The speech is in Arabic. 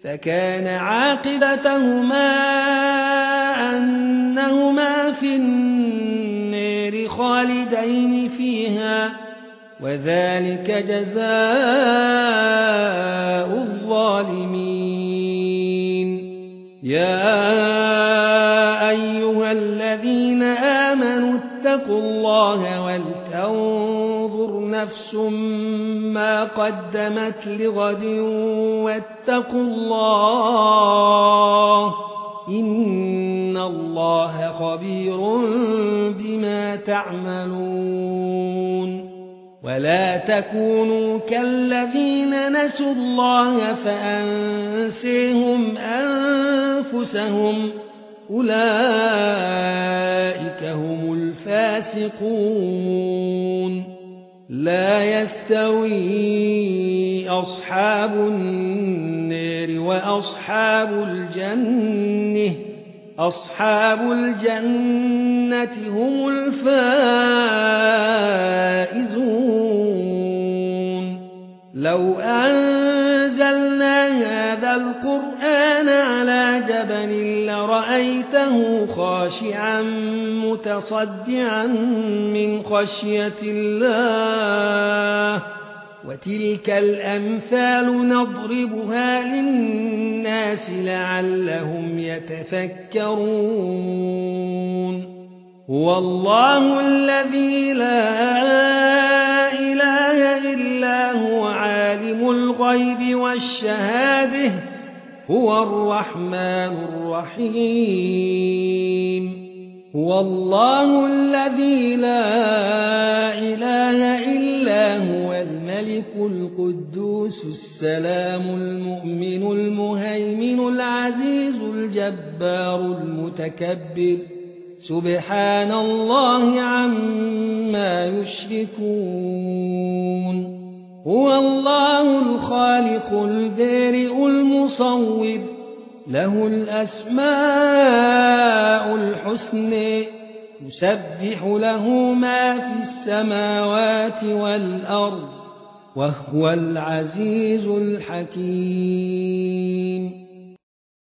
فكان عاقبتهما أنهما في النار خالدين فيها وذلك جزاء الظالمين. يا أيها الذين آمنوا اتقوا الله ولتنظر نفس ما قدمت لغد واتقوا الله إن الله خبير بما تعملون. ولا تكونوا كالذين نسوا الله فأنسيهم أنفسهم أولئك هم الفاسقون. لا يستوي أصحاب النار وأصحاب الجنة أصحاب الجنة هم الفائزون. لو أنزلنا هذا القرآن على جبل لرأيته خاشعا متصدعا من خشية الله وتلك الأمثال نضربها للناس لعلهم يتفكرون. هو الله الذي لا إله إلا هو عالم الغيب والشهادة هو الرحمن الرحيم. هو الله الذي لا إله إلا هو الملك القدوس السلام المؤمن المهيمن العزيز الجبار المتكبر سبحان الله عما يشركون. هو الله الخالق البارئ المصور له الأسماء الحسنى يسبح له ما في السماوات والأرض وهو العزيز الحكيم.